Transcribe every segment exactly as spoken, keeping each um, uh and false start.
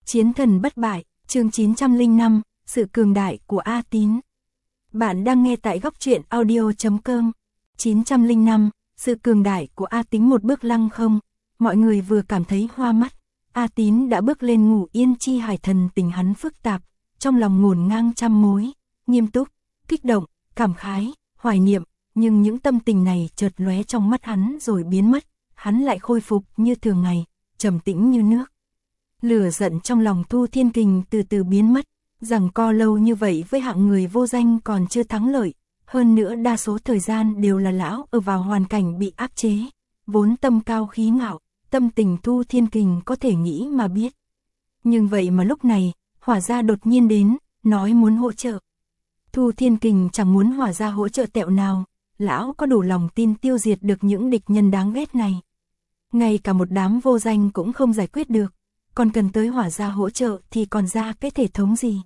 Chiến thần bất bại, chương chín trăm lẻ năm, sự cường đại của A Tín. Bạn đang nghe tại góc truyện audio chấm com. chín trăm lẻ năm, sự cường đại của A Tín một bước lăng không. Mọi người vừa cảm thấy hoa mắt, A Tín đã bước lên Ngũ Yên Chi Hải. Thần tình hắn phức tạp, trong lòng ngổn ngang trăm mối, nghiêm túc, kích động, cảm khái, hoài niệm, nhưng những tâm tình này chợt lóe trong mắt hắn rồi biến mất, hắn lại khôi phục như thường ngày, trầm tĩnh như nước. Lửa giận trong lòng Thu Thiên Kình từ từ biến mất, rằng co lâu như vậy với hạng người vô danh còn chưa thắng lợi, hơn nữa đa số thời gian đều là lão ở vào hoàn cảnh bị áp chế, vốn tâm cao khí ngạo, tâm tình Thu Thiên Kình có thể nghĩ mà biết. Nhưng vậy mà lúc này, Hỏa Gia đột nhiên đến, nói muốn hỗ trợ. Thu Thiên Kình chẳng muốn Hỏa Gia hỗ trợ tẹo nào, lão có đủ lòng tin tiêu diệt được những địch nhân đáng ghét này. Ngay cả một đám vô danh cũng không giải quyết được, còn cần tới Hỏa Gia hỗ trợ thì còn ra cái thể thống gì.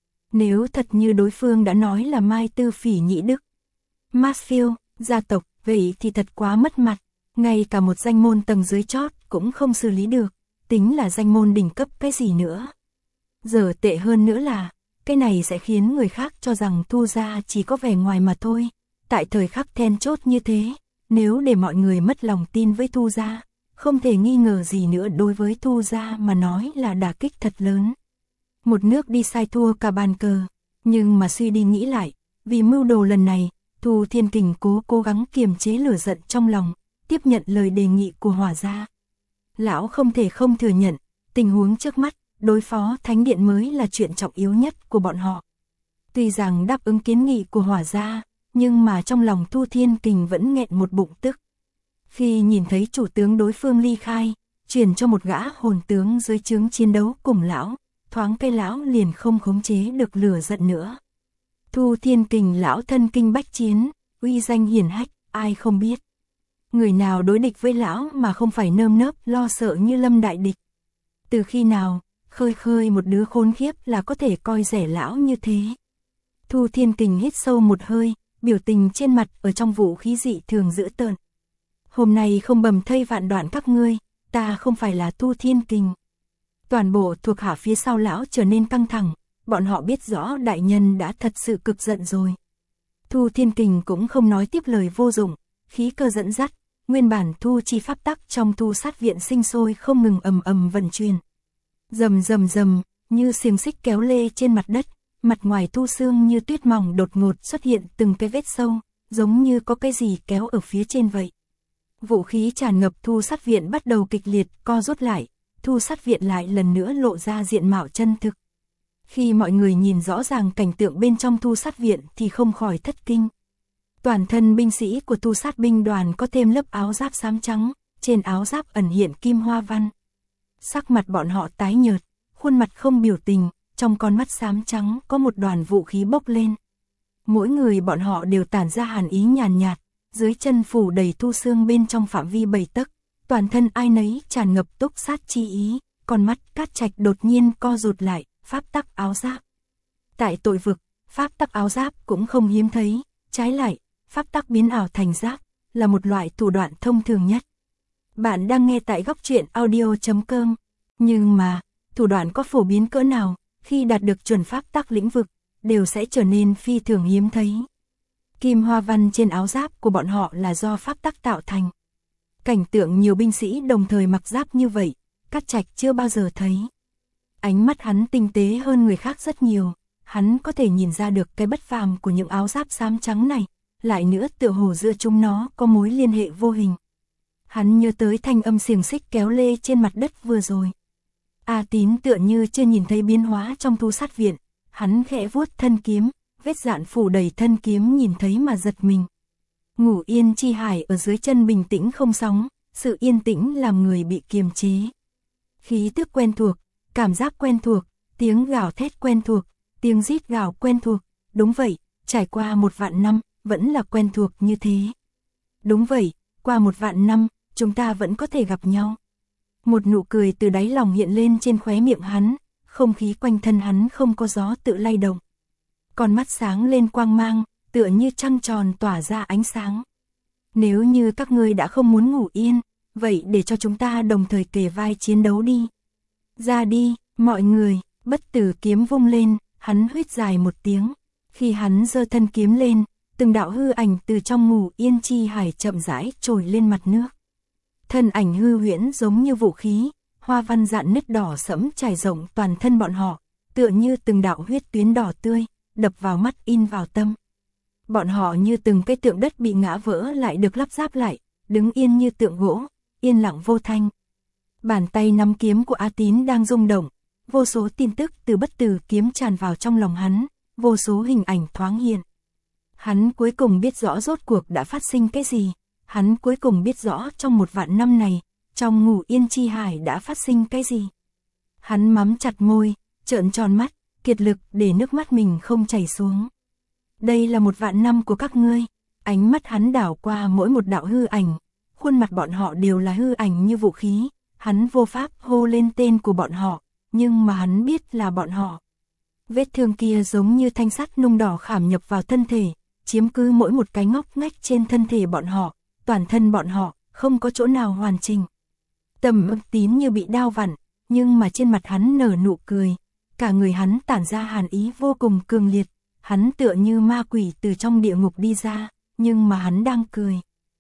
Nếu thật như đối phương đã nói là Mai Tư Phỉ Nhĩ Đức, Marsfield, gia tộc, vậy thì thật quá mất mặt, ngay cả một danh môn tầng dưới chót cũng không xử lý được, tính là danh môn đỉnh cấp cái gì nữa. Giờ tệ hơn nữa là, cái này sẽ khiến người khác cho rằng Thu Gia chỉ có vẻ ngoài mà thôi. Tại thời khắc then chốt như thế, nếu để mọi người mất lòng tin với Thu Gia, không thể nghi ngờ gì nữa đối với Thu Gia mà nói là đả kích thật lớn. Một nước đi sai thua cả bàn cờ, nhưng mà suy đi nghĩ lại, vì mưu đồ lần này, Thu Thiên Kình cố cố gắng kiềm chế lửa giận trong lòng, tiếp nhận lời đề nghị của Hỏa Gia. Lão không thể không thừa nhận, tình huống trước mắt, đối phó Thánh Điện mới là chuyện trọng yếu nhất của bọn họ. Tuy rằng đáp ứng kiến nghị của Hỏa Gia, nhưng mà trong lòng Thu Thiên Kình vẫn nghẹn một bụng tức. Khi nhìn thấy chủ tướng đối phương ly khai, chuyển cho một gã hồn tướng dưới trướng chiến đấu cùng lão, thoáng cái lão liền không khống chế được lửa giận nữa. Thu Thiên Kình lão thân kinh bách chiến, uy danh hiển hách, ai không biết. Người nào đối địch với lão mà không phải nơm nớp lo sợ như lâm đại địch. Từ khi nào, khơi khơi một đứa khốn khiếp là có thể coi rẻ lão như thế. Thu Thiên Kình hít sâu một hơi, biểu tình trên mặt ở trong vũ khí dị thường dữ tợn. Hôm nay không bầm thây vạn đoạn các ngươi, ta không phải là Thu Thiên Kình. Toàn bộ thuộc hạ phía sau lão trở nên căng thẳng, bọn họ biết rõ đại nhân đã thật sự cực giận rồi. Thu Thiên Kình cũng không nói tiếp lời vô dụng, khí cơ dẫn dắt, nguyên bản thu chi pháp tắc trong thu sát viện sinh sôi không ngừng ầm ầm vận chuyển. Rầm rầm rầm, như xiềng xích kéo lê trên mặt đất, mặt ngoài thu xương như tuyết mỏng đột ngột xuất hiện từng cái vết sâu, giống như có cái gì kéo ở phía trên vậy. Vũ khí tràn ngập thu sát viện bắt đầu kịch liệt co rút lại, thu sát viện lại lần nữa lộ ra diện mạo chân thực. Khi mọi người nhìn rõ ràng cảnh tượng bên trong thu sát viện thì không khỏi thất kinh. Toàn thân binh sĩ của thu sát binh đoàn có thêm lớp áo giáp xám trắng, trên áo giáp ẩn hiện kim hoa văn. Sắc mặt bọn họ tái nhợt, khuôn mặt không biểu tình, trong con mắt xám trắng có một đoàn vũ khí bốc lên. Mỗi người bọn họ đều tản ra hàn ý nhàn nhạt, dưới chân phủ đầy thu xương bên trong phạm vi bảy tấc, toàn thân ai nấy tràn ngập túc sát chi ý, con mắt Cát Trạch đột nhiên co rụt lại, pháp tắc áo giáp. Tại tội vực, pháp tắc áo giáp cũng không hiếm thấy, trái lại, pháp tắc biến ảo thành giáp là một loại thủ đoạn thông thường nhất. Bạn đang nghe tại góc truyện audio chấm com. Nhưng mà, thủ đoạn có phổ biến cỡ nào, khi đạt được chuẩn pháp tắc lĩnh vực, đều sẽ trở nên phi thường hiếm thấy. Kim hoa văn trên áo giáp của bọn họ là do pháp tắc tạo thành. Cảnh tượng nhiều binh sĩ đồng thời mặc giáp như vậy, Cát Trạch chưa bao giờ thấy. Ánh mắt hắn tinh tế hơn người khác rất nhiều, hắn có thể nhìn ra được cái bất phàm của những áo giáp xám trắng này, lại nữa tựa hồ giữa chúng nó có mối liên hệ vô hình. Hắn nhớ tới thanh âm xiềng xích kéo lê trên mặt đất vừa rồi. A Tín tựa như chưa nhìn thấy biến hóa trong thu sát viện, hắn khẽ vuốt thân kiếm, vết dạn phủ đầy thân kiếm nhìn thấy mà giật mình. Ngũ Yên Chi Hải ở dưới chân bình tĩnh không sóng, sự yên tĩnh làm người bị kiềm chế. Khí tức quen thuộc, cảm giác quen thuộc, tiếng gào thét quen thuộc, tiếng rít gào quen thuộc, đúng vậy, trải qua một vạn năm, vẫn là quen thuộc như thế. Đúng vậy, qua một vạn năm, chúng ta vẫn có thể gặp nhau. Một nụ cười từ đáy lòng hiện lên trên khóe miệng hắn, không khí quanh thân hắn không có gió tự lay động. Con mắt sáng lên quang mang, tựa như trăng tròn tỏa ra ánh sáng. Nếu như các ngươi đã không muốn ngủ yên, vậy để cho chúng ta đồng thời kề vai chiến đấu đi. Ra đi, Mọi người, Bất Tử kiếm vung lên, hắn huýt dài một tiếng. Khi hắn giơ thân kiếm lên, từng đạo hư ảnh từ trong ngủ yên chi hải chậm rãi trồi lên mặt nước. Thân ảnh hư huyễn giống như vũ khí, hoa văn dạn nứt đỏ sẫm trải rộng toàn thân bọn họ, tựa như từng đạo huyết tuyến đỏ tươi, đập vào mắt in vào tâm. Bọn họ như từng cái tượng đất bị ngã vỡ lại được lắp ráp lại, đứng yên như tượng gỗ, yên lặng vô thanh. Bàn tay nắm kiếm của A Tín đang rung động, vô số tin tức từ Bất Tử kiếm tràn vào trong lòng hắn, vô số hình ảnh thoáng hiện. Hắn cuối cùng biết rõ rốt cuộc đã phát sinh cái gì, hắn cuối cùng biết rõ trong một vạn năm này, trong ngủ yên chi hải đã phát sinh cái gì. Hắn mắm chặt môi, trợn tròn mắt, kiệt lực để nước mắt mình không chảy xuống. Đây là một vạn năm của các ngươi, ánh mắt hắn đảo qua mỗi một đạo hư ảnh, khuôn mặt bọn họ đều là hư ảnh như vũ khí, hắn vô pháp hô lên tên của bọn họ, nhưng mà hắn biết là bọn họ. Vết thương kia giống như thanh sắt nung đỏ khảm nhập vào thân thể, chiếm cứ mỗi một cái ngóc ngách trên thân thể bọn họ, toàn thân bọn họ, không có chỗ nào hoàn chỉnh. Tầm Âm Tín như bị đao vặn, nhưng mà trên mặt hắn nở nụ cười, cả người hắn tản ra hàn ý vô cùng cường liệt, hắn tựa như ma quỷ từ trong địa ngục đi ra, nhưng mà hắn đang cười.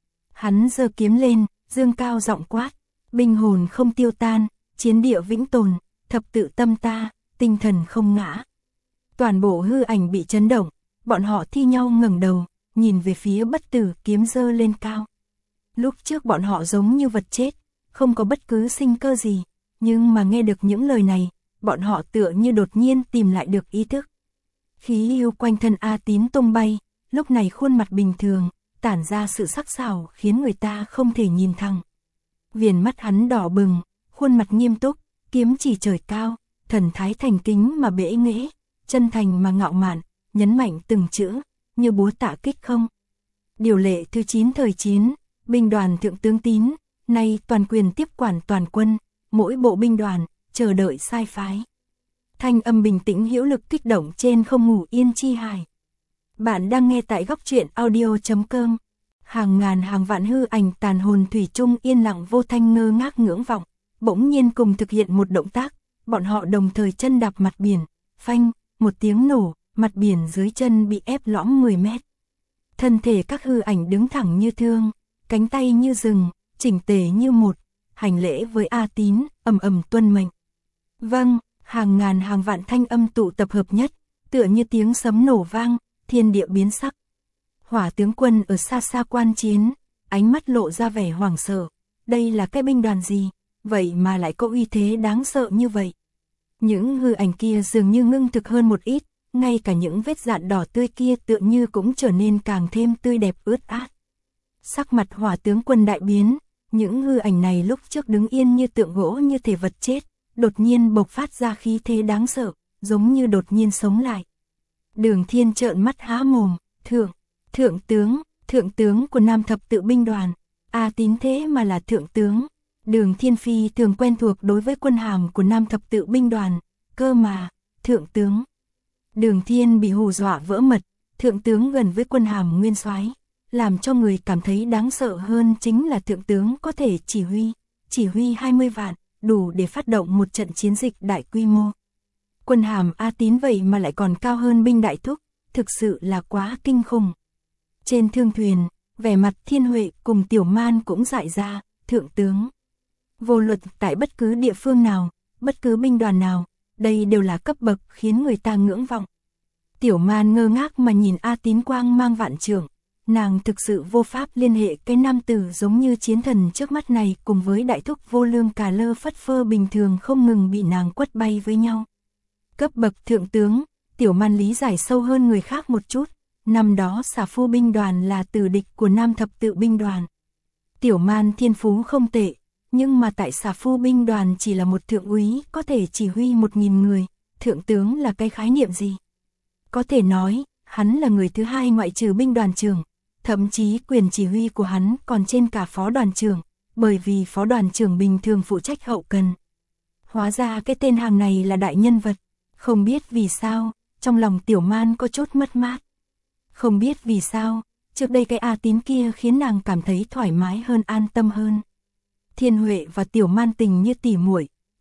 Hắn giơ kiếm lên, dương cao giọng quát, binh hồn không tiêu tan, chiến địa vĩnh tồn, thập tự tâm ta, tinh thần không ngã. Toàn bộ hư ảnh bị chấn động, bọn họ thi nhau ngẩng đầu, nhìn về phía Bất Tử kiếm giơ lên cao. Lúc trước bọn họ giống như vật chết, không có bất cứ sinh cơ gì, nhưng mà nghe được những lời này, bọn họ tựa như đột nhiên tìm lại được ý thức. Khí yêu quanh thân A Tín tung bay, lúc này khuôn mặt bình thường, tản ra sự sắc sảo khiến người ta không thể nhìn thẳng. Viền mắt hắn đỏ bừng, khuôn mặt nghiêm túc, kiếm chỉ trời cao, thần thái thành kính mà bệ nghệ, chân thành mà ngạo mạn, nhấn mạnh từng chữ, như búa tạ kích không. Điều lệ thứ chín thời chiến, binh đoàn thượng tướng Tín, nay toàn quyền tiếp quản toàn quân, mỗi bộ binh đoàn, chờ đợi sai phái. Thanh âm bình tĩnh hữu lực kích động trên không ngủ yên chi hải. Bạn đang nghe tại góc truyện audio chấm com. Hàng ngàn hàng vạn hư ảnh tàn hồn thủy chung yên lặng vô thanh ngơ ngác ngưỡng vọng, bỗng nhiên cùng thực hiện một động tác, bọn họ đồng thời chân đạp mặt biển, phanh, một tiếng nổ, mặt biển dưới chân bị ép lõm mười mét. Thân thể các hư ảnh đứng thẳng như thương, cánh tay như rừng, chỉnh tề như một, hành lễ với A Tín, ầm ầm tuân mệnh. Vâng, hàng ngàn hàng vạn thanh âm tụ tập hợp nhất, tựa như tiếng sấm nổ vang, thiên địa biến sắc. Hỏa tướng quân ở xa xa quan chiến, ánh mắt lộ ra vẻ hoảng sợ. Đây là cái binh đoàn gì, vậy mà lại có uy thế đáng sợ như vậy. Những hư ảnh kia dường như ngưng thực hơn một ít, ngay cả những vết dạn đỏ tươi kia tựa như cũng trở nên càng thêm tươi đẹp ướt át. Sắc mặt hỏa tướng quân đại biến, những hư ảnh này lúc trước đứng yên như tượng gỗ như thể vật chết, đột nhiên bộc phát ra khí thế đáng sợ, giống như đột nhiên sống lại. Đường Thiên trợn mắt há mồm, thượng, thượng tướng, thượng tướng của Nam Thập Tự binh đoàn, A Tín thế mà là thượng tướng. Đường Thiên Phi thường quen thuộc đối với quân hàm của Nam Thập Tự binh đoàn, cơ mà, thượng tướng. Đường Thiên bị hù dọa vỡ mật, thượng tướng gần với quân hàm nguyên soái, làm cho người cảm thấy đáng sợ hơn chính là thượng tướng có thể chỉ huy, chỉ huy hai mươi vạn, đủ để phát động một trận chiến dịch đại quy mô. Quân hàm A Tín vậy mà lại còn cao hơn binh đại thúc, thực sự là quá kinh khủng. Trên thương thuyền, vẻ mặt Thiên Huệ cùng Tiểu Man cũng dại ra, thượng tướng. Vô luận tại bất cứ địa phương nào, bất cứ binh đoàn nào, đây đều là cấp bậc khiến người ta ngưỡng vọng. Tiểu Man ngơ ngác mà nhìn A Tín quang mang vạn trượng, nàng thực sự vô pháp liên hệ cái nam tử giống như chiến thần trước mắt này cùng với đại thúc vô lương cà lơ phất phơ bình thường không ngừng bị nàng quất bay với nhau. Cấp bậc thượng tướng, Tiểu Man lý giải sâu hơn người khác một chút, năm đó Xà Phu binh đoàn là tử địch của Nam Thập Tự binh đoàn. Tiểu Man thiên phú không tệ, nhưng mà tại Xà Phu binh đoàn chỉ là một thượng úy có thể chỉ huy một nghìn người, thượng tướng là cái khái niệm gì? Có thể nói, hắn là người thứ hai ngoại trừ binh đoàn trưởng, thậm chí quyền chỉ huy của hắn còn trên cả phó đoàn trưởng, bởi vì phó đoàn trưởng bình thường phụ trách hậu cần. Hóa ra cái tên hàng này là đại nhân vật, không biết vì sao, trong lòng Tiểu Man có chút mất mát. Không biết vì sao, trước đây cái A Tín kia khiến nàng cảm thấy thoải mái hơn, an tâm hơn. Thiên Huệ và Tiểu Man tình như tỉ muội,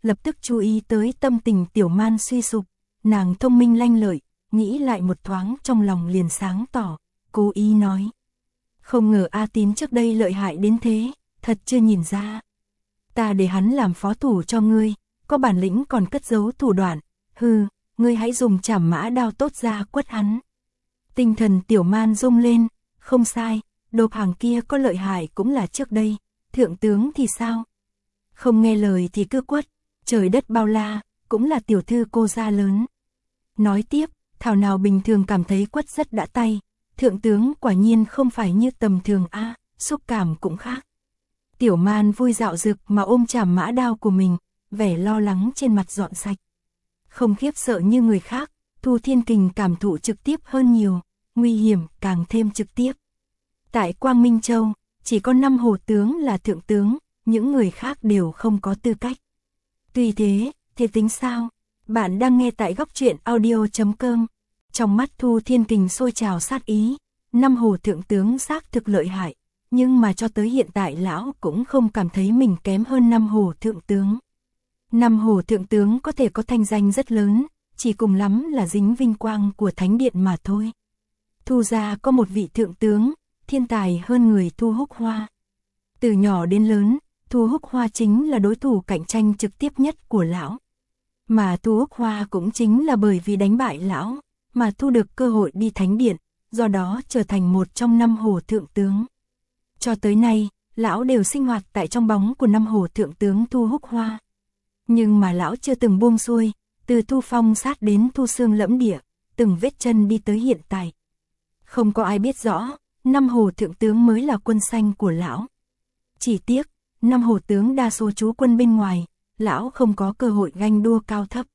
lập tức chú ý tới tâm tình Tiểu Man suy sụp, nàng thông minh lanh lợi, nghĩ lại một thoáng trong lòng liền sáng tỏ, cố ý nói. Không ngờ A Tín trước đây lợi hại đến thế, thật chưa nhìn ra. Ta để hắn làm phó thủ cho ngươi, có bản lĩnh còn cất giấu thủ đoạn, hừ, ngươi hãy dùng trảm mã đao tốt ra quất hắn. Tinh thần Tiểu Man rung lên, không sai, Độp Hàng kia có lợi hại cũng là trước đây, thượng tướng thì sao? Không nghe lời thì cứ quất, trời đất bao la, cũng là tiểu thư cô gia lớn. Nói tiếp, thảo nào bình thường cảm thấy quất rất đã tay, thượng tướng quả nhiên không phải như tầm thường a, xúc cảm cũng khác. Tiểu Man vui dạo dực mà ôm trảm mã đao của mình, vẻ lo lắng trên mặt dọn sạch. Không khiếp sợ như người khác, Thu Thiên Kình cảm thụ trực tiếp hơn nhiều, nguy hiểm càng thêm trực tiếp. Tại Quang Minh Châu, chỉ có năm hồ tướng là thượng tướng, những người khác đều không có tư cách. Tuy thế, thế tính sao? Bạn đang nghe tại góc truyện audio chấm com. Trong mắt Thu Thiên Kình sôi trào sát ý, năm hồ thượng tướng xác thực lợi hại, nhưng mà cho tới hiện tại lão cũng không cảm thấy mình kém hơn năm hồ thượng tướng. Năm hồ thượng tướng có thể có thanh danh rất lớn, chỉ cùng lắm là dính vinh quang của thánh điện mà thôi. Thu gia có một vị thượng tướng, thiên tài hơn người Thu Húc Hoa. Từ nhỏ đến lớn, Thu Húc Hoa chính là đối thủ cạnh tranh trực tiếp nhất của lão. Mà Thu Húc Hoa cũng chính là bởi vì đánh bại lão, mà thu được cơ hội đi thánh điện, do đó trở thành một trong năm hồ thượng tướng. Cho tới nay, lão đều sinh hoạt tại trong bóng của năm hồ thượng tướng Thu Húc Hoa. Nhưng mà lão chưa từng buông xuôi, từ Thu Phong sát đến Thu Xương Lẫm Địa, từng vết chân đi tới hiện tại. Không có ai biết rõ, năm hồ thượng tướng mới là quân xanh của lão. Chỉ tiếc, năm hồ tướng đa số trú quân bên ngoài, lão không có cơ hội ganh đua cao thấp.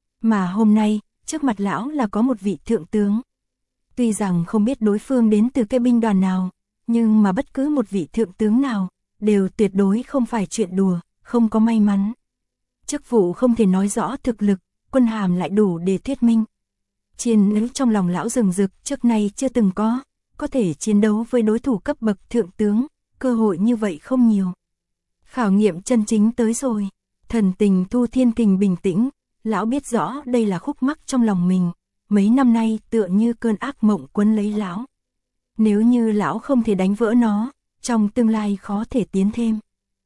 Mà hôm nay, trước mặt lão là có một vị thượng tướng. Tuy rằng không biết đối phương đến từ cái binh đoàn nào, nhưng mà bất cứ một vị thượng tướng nào, đều tuyệt đối không phải chuyện đùa, không có may mắn. Chức vụ không thể nói rõ thực lực, quân hàm lại đủ để thuyết minh. Chiến đấu trong lòng lão rừng rực trước nay chưa từng có, có thể chiến đấu với đối thủ cấp bậc thượng tướng, cơ hội như vậy không nhiều. Khảo nghiệm chân chính tới rồi, thần tình Thu Thiên Kình bình tĩnh, lão biết rõ đây là khúc mắc trong lòng mình, mấy năm nay tựa như cơn ác mộng quấn lấy lão. Nếu như lão không thể đánh vỡ nó, trong tương lai khó thể tiến thêm.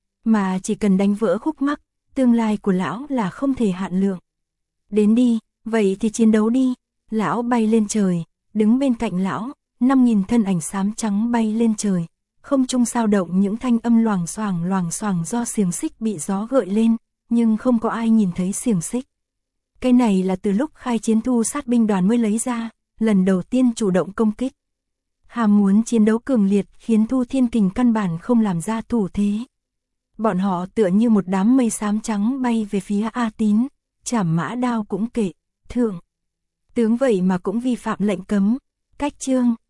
Mà chỉ cần đánh vỡ khúc mắc, tương lai của lão là không thể hạn lượng. Đến đi, vậy thì chiến đấu đi. Lão bay lên trời, đứng bên cạnh lão, năm nghìn thân ảnh xám trắng bay lên trời. Không trung sao động những thanh âm loảng xoảng loảng xoảng do xiềng xích bị gió gợi lên, nhưng không có ai nhìn thấy xiềng xích. Cái này là từ lúc khai chiến Thu sát binh đoàn mới lấy ra, lần đầu tiên chủ động công kích. Hàm muốn chiến đấu cường liệt khiến Thu Thiên Kình căn bản không làm ra thủ thế. Bọn họ tựa như một đám mây xám trắng bay về phía A Tín, trảm mã đao cũng kệ, thượng tướng vậy mà cũng vi phạm lệnh cấm. Cách chương